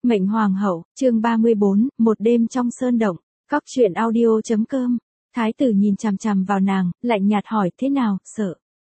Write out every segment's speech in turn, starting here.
Mệnh Hoàng hậu, chương 34, một đêm trong sơn động. Cóc truyện audio.com. Thái tử nhìn chằm chằm vào nàng, lạnh nhạt hỏi, thế nào, sợ?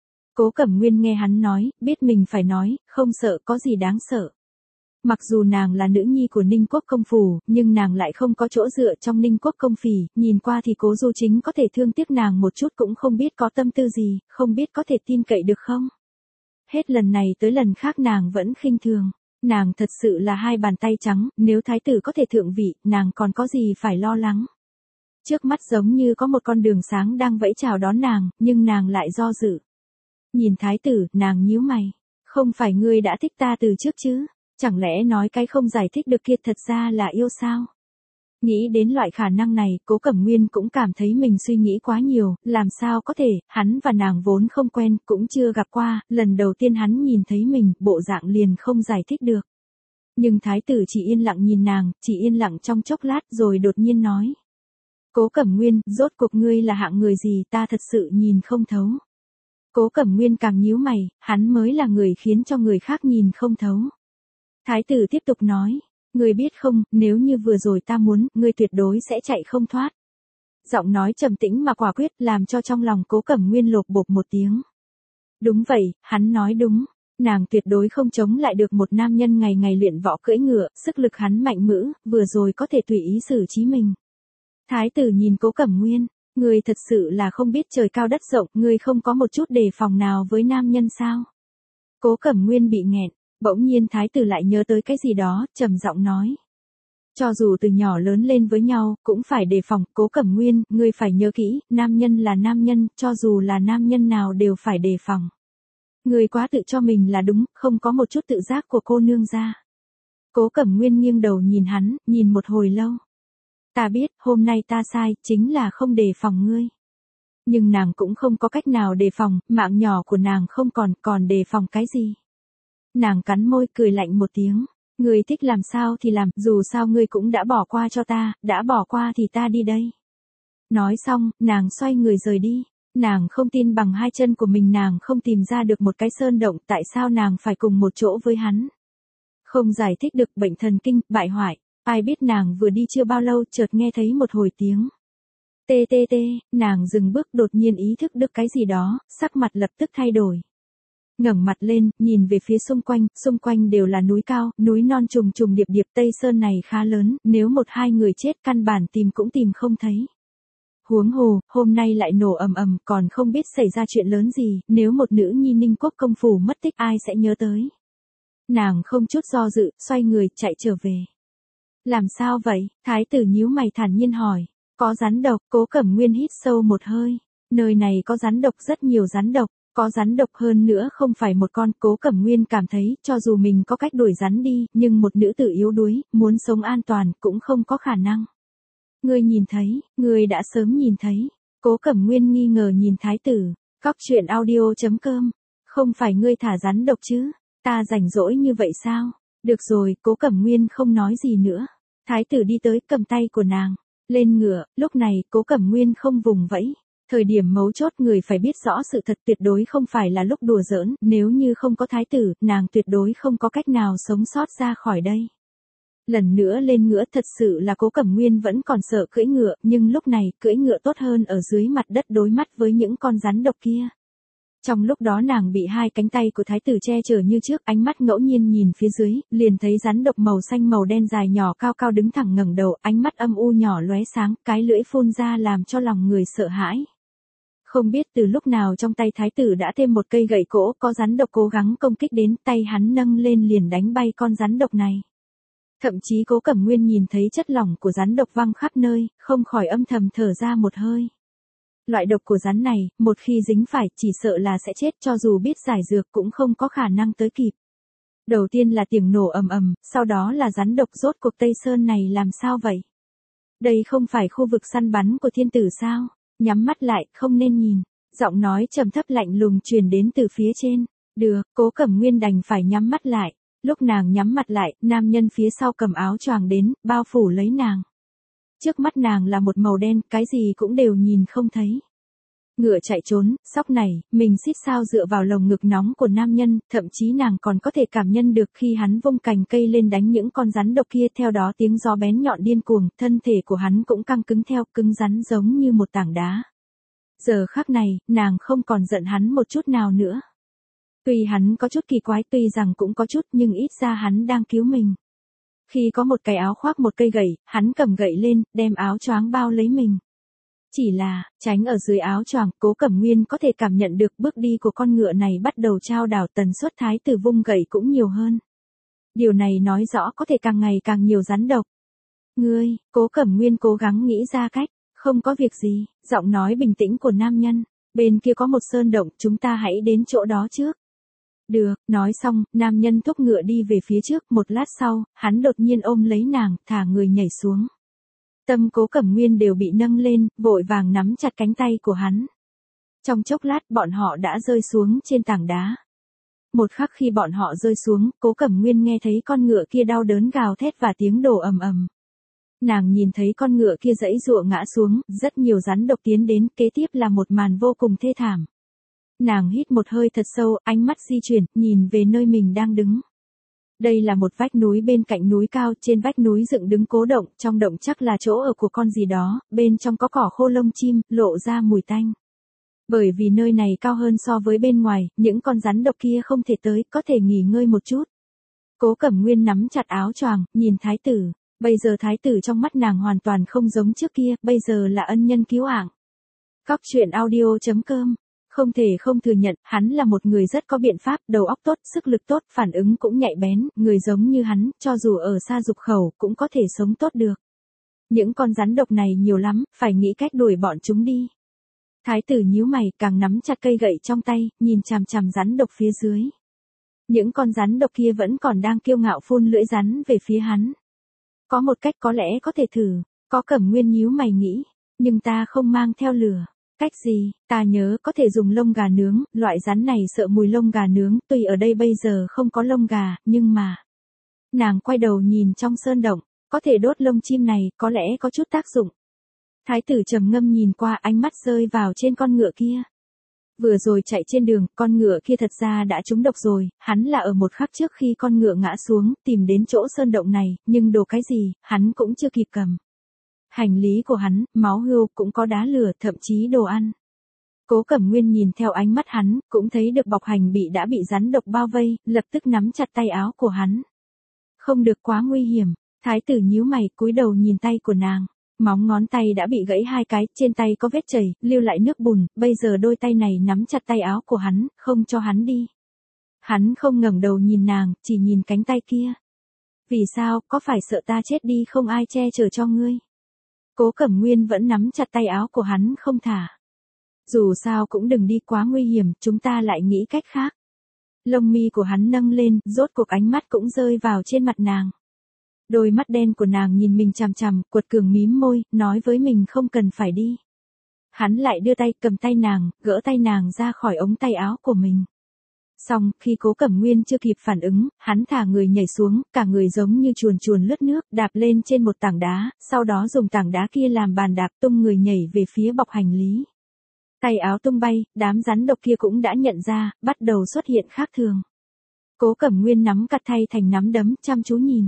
Cố Cẩm Nguyên nghe hắn nói, biết mình phải nói, không sợ, có gì đáng sợ. Mặc dù nàng là nữ nhi của Ninh Quốc công phủ, nhưng nàng lại không có chỗ dựa trong Ninh Quốc công phỉ, nhìn qua thì Cố Du Chính có thể thương tiếc nàng một chút cũng không biết có tâm tư gì, không biết có thể tin cậy được không. Hết lần này tới lần khác nàng vẫn khinh thường. Nàng thật sự là hai bàn tay trắng, nếu thái tử có thể thượng vị, nàng còn có gì phải lo lắng. Trước mắt giống như có một con đường sáng đang vẫy chào đón nàng, nhưng nàng lại do dự. Nhìn thái tử, nàng nhíu mày. Không phải ngươi đã thích ta từ trước chứ? Chẳng lẽ nói cái không giải thích được kia thật ra là yêu sao? Nghĩ đến loại khả năng này, Cố Cẩm Nguyên cũng cảm thấy mình suy nghĩ quá nhiều, làm sao có thể, hắn và nàng vốn không quen, cũng chưa gặp qua, lần đầu tiên hắn nhìn thấy mình, bộ dạng liền không giải thích được. Nhưng thái tử chỉ yên lặng nhìn nàng, chỉ yên lặng trong chốc lát rồi đột nhiên nói. Cố Cẩm Nguyên, rốt cuộc ngươi là hạng người gì ta thật sự nhìn không thấu. Cố Cẩm Nguyên càng nhíu mày, hắn mới là người khiến cho người khác nhìn không thấu. Thái tử tiếp tục nói. Ngươi biết không, nếu như vừa rồi ta muốn, ngươi tuyệt đối sẽ chạy không thoát. Giọng nói trầm tĩnh mà quả quyết làm cho trong lòng Cố Cẩm Nguyên lột bột một tiếng. Đúng vậy, hắn nói đúng. Nàng tuyệt đối không chống lại được một nam nhân ngày ngày luyện võ cưỡi ngựa, sức lực hắn mạnh mẽ, vừa rồi có thể tùy ý xử trí mình. Thái tử nhìn Cố Cẩm Nguyên, ngươi thật sự là không biết trời cao đất rộng, ngươi không có một chút đề phòng nào với nam nhân sao? Cố Cẩm Nguyên bị nghẹn. Bỗng nhiên thái tử lại nhớ tới cái gì đó, trầm giọng nói. Cho dù từ nhỏ lớn lên với nhau, cũng phải đề phòng, Cố Cẩm Nguyên, ngươi phải nhớ kỹ, nam nhân là nam nhân, cho dù là nam nhân nào đều phải đề phòng. Ngươi quá tự cho mình là đúng, không có một chút tự giác của cô nương ra. Cố Cẩm Nguyên nghiêng đầu nhìn hắn, nhìn một hồi lâu. Ta biết, hôm nay ta sai, chính là không đề phòng ngươi. Nhưng nàng cũng không có cách nào đề phòng, mạng nhỏ của nàng không còn đề phòng cái gì. Nàng cắn môi cười lạnh một tiếng. Ngươi thích làm sao thì làm, dù sao ngươi cũng đã bỏ qua cho ta, đã bỏ qua thì ta đi đây. Nói xong, nàng xoay người rời đi. Nàng không tin bằng hai chân của mình nàng không tìm ra được một cái sơn động, tại sao nàng phải cùng một chỗ với hắn. Không giải thích được, bệnh thần kinh, bại hoại. Ai biết nàng vừa đi chưa bao lâu chợt nghe thấy một hồi tiếng. Tê tê tê, nàng dừng bước đột nhiên ý thức được cái gì đó, sắc mặt lập tức thay đổi. Ngẩng mặt lên, nhìn về phía xung quanh đều là núi cao, núi non trùng trùng điệp điệp, Tây Sơn này khá lớn, nếu một hai người chết căn bản tìm cũng tìm không thấy. Huống hồ, hôm nay lại nổ ầm ầm, còn không biết xảy ra chuyện lớn gì, nếu một nữ nhi Ninh Quốc công phủ mất tích ai sẽ nhớ tới. Nàng không chút do dự, xoay người, chạy trở về. Làm sao vậy? Thái tử nhíu mày thản nhiên hỏi. Có rắn độc, Cố Cẩm Nguyên hít sâu một hơi. Nơi này có rắn độc, rất nhiều rắn độc. Có rắn độc hơn nữa không phải một con, Cố Cẩm Nguyên cảm thấy, cho dù mình có cách đuổi rắn đi, nhưng một nữ tử yếu đuối, muốn sống an toàn, cũng không có khả năng. Ngươi nhìn thấy, ngươi đã sớm nhìn thấy. Cố Cẩm Nguyên nghi ngờ nhìn thái tử. Cóc truyện audio.com. Không phải ngươi thả rắn độc chứ? Ta rảnh rỗi như vậy sao? Được rồi, Cố Cẩm Nguyên không nói gì nữa. Thái tử đi tới, cầm tay của nàng. Lên ngựa, lúc này, Cố Cẩm Nguyên không vùng vẫy. Thời điểm mấu chốt người phải biết rõ sự thật, tuyệt đối không phải là lúc đùa giỡn, nếu như không có thái tử, nàng tuyệt đối không có cách nào sống sót ra khỏi đây. Lần nữa lên ngựa, thật sự là Cố Cẩm Nguyên vẫn còn sợ cưỡi ngựa, nhưng lúc này, cưỡi ngựa tốt hơn ở dưới mặt đất đối mắt với những con rắn độc kia. Trong lúc đó nàng bị hai cánh tay của thái tử che chở như trước, ánh mắt ngẫu nhiên nhìn phía dưới, liền thấy rắn độc màu xanh màu đen dài nhỏ cao cao đứng thẳng ngẩng đầu, ánh mắt âm u nhỏ lóe sáng, cái lưỡi phun ra làm cho lòng người sợ hãi. Không biết từ lúc nào trong tay thái tử đã thêm một cây gậy gỗ, có rắn độc cố gắng công kích đến, tay hắn nâng lên liền đánh bay con rắn độc này. Thậm chí Cố Cẩm Nguyên nhìn thấy chất lỏng của rắn độc văng khắp nơi, không khỏi âm thầm thở ra một hơi. Loại độc của rắn này, một khi dính phải, chỉ sợ là sẽ chết, cho dù biết giải dược cũng không có khả năng tới kịp. Đầu tiên là tiếng nổ ầm ầm, sau đó là rắn độc, rốt cuộc Tây Sơn này làm sao vậy? Đây không phải khu vực săn bắn của thiên tử sao? Nhắm mắt lại, không nên nhìn. Giọng nói trầm thấp lạnh lùng truyền đến từ phía trên. Được, Cố Cẩm Nguyên đành phải nhắm mắt lại. Lúc nàng nhắm mặt lại, nam nhân phía sau cầm áo choàng đến, bao phủ lấy nàng. Trước mắt nàng là một màu đen, cái gì cũng đều nhìn không thấy. ngựa chạy trốn, sóc này, mình xít sao dựa vào lồng ngực nóng của nam nhân, thậm chí nàng còn có thể cảm nhận được khi hắn vung cành cây lên đánh những con rắn độc kia, theo đó tiếng gió bén nhọn điên cuồng, thân thể của hắn cũng căng cứng theo, cứng rắn giống như một tảng đá. Giờ khắc này, nàng không còn giận hắn một chút nào nữa. Tuy hắn có chút kỳ quái, tuy rằng cũng có chút, nhưng ít ra hắn đang cứu mình. Khi có một cái áo khoác một cây gậy, hắn cầm gậy lên, đem áo choàng bao lấy mình. Chỉ là, tránh ở dưới áo choàng, Cố Cẩm Nguyên có thể cảm nhận được bước đi của con ngựa này bắt đầu chao đảo, tần suất thái tử vung gậy cũng nhiều hơn. Điều này nói rõ có thể càng ngày càng nhiều rắn độc. Ngươi, Cố Cẩm Nguyên cố gắng nghĩ ra cách, không có việc gì, giọng nói bình tĩnh của nam nhân. Bên kia có một sơn động, chúng ta hãy đến chỗ đó trước. Được, nói xong, nam nhân thúc ngựa đi về phía trước, một lát sau, hắn đột nhiên ôm lấy nàng, thả người nhảy xuống. Tâm Cố Cẩm Nguyên đều bị nâng lên, vội vàng nắm chặt cánh tay của hắn. Trong chốc lát bọn họ đã rơi xuống trên tảng đá. Một khắc khi bọn họ rơi xuống, Cố Cẩm Nguyên nghe thấy con ngựa kia đau đớn gào thét và tiếng đổ ầm ầm. Nàng nhìn thấy con ngựa kia giãy giụa ngã xuống, rất nhiều rắn độc tiến đến, kế tiếp là một màn vô cùng thê thảm. Nàng hít một hơi thật sâu, ánh mắt di chuyển, nhìn về nơi mình đang đứng. Đây là một vách núi bên cạnh núi cao, trên vách núi dựng đứng cố động, trong động chắc là chỗ ở của con gì đó, bên trong có cỏ khô lông chim, lộ ra mùi tanh. Bởi vì nơi này cao hơn so với bên ngoài, những con rắn độc kia không thể tới, có thể nghỉ ngơi một chút. Cố Cẩm Nguyên nắm chặt áo choàng, nhìn thái tử. Bây giờ thái tử trong mắt nàng hoàn toàn không giống trước kia, bây giờ là ân nhân cứu mạng. Cóc truyện audio.com. Không thể không thừa nhận, hắn là một người rất có biện pháp, đầu óc tốt, sức lực tốt, phản ứng cũng nhạy bén, người giống như hắn, cho dù ở xa dục khẩu, cũng có thể sống tốt được. Những con rắn độc này nhiều lắm, phải nghĩ cách đuổi bọn chúng đi. Thái tử nhíu mày, càng nắm chặt cây gậy trong tay, nhìn chằm chằm rắn độc phía dưới. Những con rắn độc kia vẫn còn đang kiêu ngạo phun lưỡi rắn về phía hắn. Có một cách có lẽ có thể thử, có Cẩm Nguyên nhíu mày nghĩ, nhưng ta không mang theo lửa. Cách gì, ta nhớ có thể dùng lông gà nướng, loại rắn này sợ mùi lông gà nướng, tuy ở đây bây giờ không có lông gà, nhưng mà... Nàng quay đầu nhìn trong sơn động, có thể đốt lông chim này, có lẽ có chút tác dụng. Thái tử trầm ngâm nhìn qua, ánh mắt rơi vào trên con ngựa kia. Vừa rồi chạy trên đường, con ngựa kia thật ra đã trúng độc rồi, hắn là ở một khắc trước khi con ngựa ngã xuống, tìm đến chỗ sơn động này, nhưng đồ cái gì, hắn cũng chưa kịp cầm. Hành lý của hắn, máu hươu, cũng có đá lửa, thậm chí đồ ăn. Cố Cẩm Nguyên nhìn theo ánh mắt hắn, cũng thấy được bọc hành đã bị rắn độc bao vây, lập tức nắm chặt tay áo của hắn. Không được quá nguy hiểm, thái tử nhíu mày, cúi đầu nhìn tay của nàng. Móng ngón tay đã bị gãy hai cái, trên tay có vết chảy, lưu lại nước bùn, bây giờ đôi tay này nắm chặt tay áo của hắn, không cho hắn đi. Hắn không ngẩng đầu nhìn nàng, chỉ nhìn cánh tay kia. Vì sao, có phải sợ ta chết đi không ai che chở cho ngươi? Cố Cẩm Nguyên vẫn nắm chặt tay áo của hắn không thả. Dù sao cũng đừng đi quá nguy hiểm, chúng ta lại nghĩ cách khác. Lông mi của hắn nâng lên, rốt cuộc ánh mắt cũng rơi vào trên mặt nàng. Đôi mắt đen của nàng nhìn mình chằm chằm, quật cường mím môi, nói với mình không cần phải đi. Hắn lại đưa tay cầm tay nàng, gỡ tay nàng ra khỏi ống tay áo của mình. Xong, khi Cố Cẩm Nguyên chưa kịp phản ứng, hắn thả người nhảy xuống, cả người giống như chuồn chuồn lướt nước, đạp lên trên một tảng đá, sau đó dùng tảng đá kia làm bàn đạp, tung người nhảy về phía bọc hành lý. Tay áo tung bay, đám rắn độc kia cũng đã nhận ra, bắt đầu xuất hiện khác thường. Cố Cẩm Nguyên nắm cặt tay thành nắm đấm, chăm chú nhìn.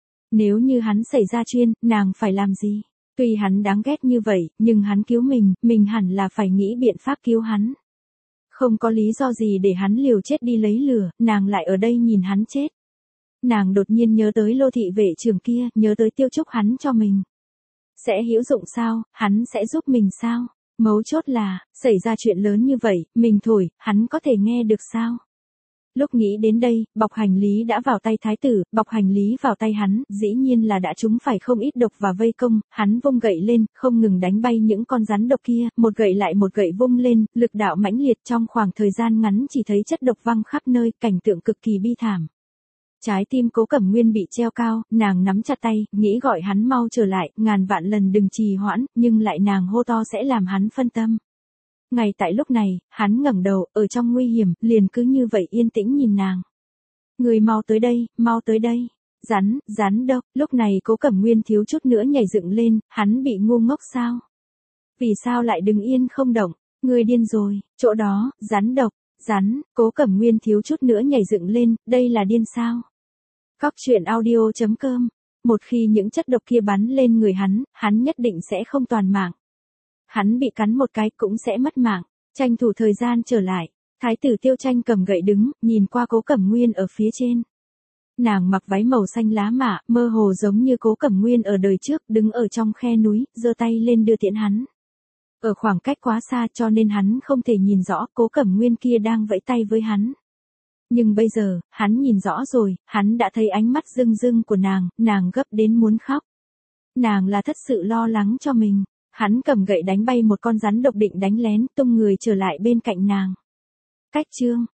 Nếu như hắn xảy ra chuyện, nàng phải làm gì? Tuy hắn đáng ghét như vậy, nhưng hắn cứu mình hẳn là phải nghĩ biện pháp cứu hắn. Không có lý do gì để hắn liều chết đi lấy lửa, nàng lại ở đây nhìn hắn chết. Nàng đột nhiên nhớ tới Lô thị vệ trưởng kia, nhớ tới Tiêu Trúc hắn cho mình. Sẽ hữu dụng sao, hắn sẽ giúp mình sao? Mấu chốt là, xảy ra chuyện lớn như vậy, mình thổi, hắn có thể nghe được sao? Lúc nghĩ đến đây, bọc hành lý đã vào tay thái tử, bọc hành lý vào tay hắn, dĩ nhiên là đã trúng phải không ít độc và vây công, hắn vung gậy lên, không ngừng đánh bay những con rắn độc kia, một gậy lại một gậy vung lên, lực đạo mãnh liệt trong khoảng thời gian ngắn chỉ thấy chất độc văng khắp nơi, cảnh tượng cực kỳ bi thảm. Trái tim Cố Cẩm Nguyên bị treo cao, nàng nắm chặt tay, nghĩ gọi hắn mau trở lại, ngàn vạn lần đừng trì hoãn, nhưng lại nàng hô to sẽ làm hắn phân tâm. Ngay tại lúc này, hắn ngẩng đầu, ở trong nguy hiểm, liền cứ như vậy yên tĩnh nhìn nàng. Người mau tới đây, mau tới đây. Rắn độc, lúc này Cố Cẩm Nguyên thiếu chút nữa nhảy dựng lên, hắn bị ngu ngốc sao? Vì sao lại đứng yên không động? Người điên rồi, chỗ đó, rắn độc, rắn, Cố Cẩm Nguyên thiếu chút nữa nhảy dựng lên, đây là điên sao? Cóc truyện audio.com. Một khi những chất độc kia bắn lên người hắn nhất định sẽ không toàn mạng. Hắn bị cắn một cái cũng sẽ mất mạng, tranh thủ thời gian trở lại. Thái tử Tiêu Tranh cầm gậy đứng, nhìn qua Cố Cẩm Nguyên ở phía trên. Nàng mặc váy màu xanh lá mạ, mơ hồ giống như Cố Cẩm Nguyên ở đời trước, đứng ở trong khe núi, giơ tay lên đưa tiễn hắn. Ở khoảng cách quá xa cho nên hắn không thể nhìn rõ Cố Cẩm Nguyên kia đang vẫy tay với hắn. Nhưng bây giờ, hắn nhìn rõ rồi, hắn đã thấy ánh mắt rưng rưng của nàng gấp đến muốn khóc. Nàng là thật sự lo lắng cho mình. Hắn cầm gậy đánh bay một con rắn độc định đánh lén, tung người trở lại bên cạnh nàng. Cách chương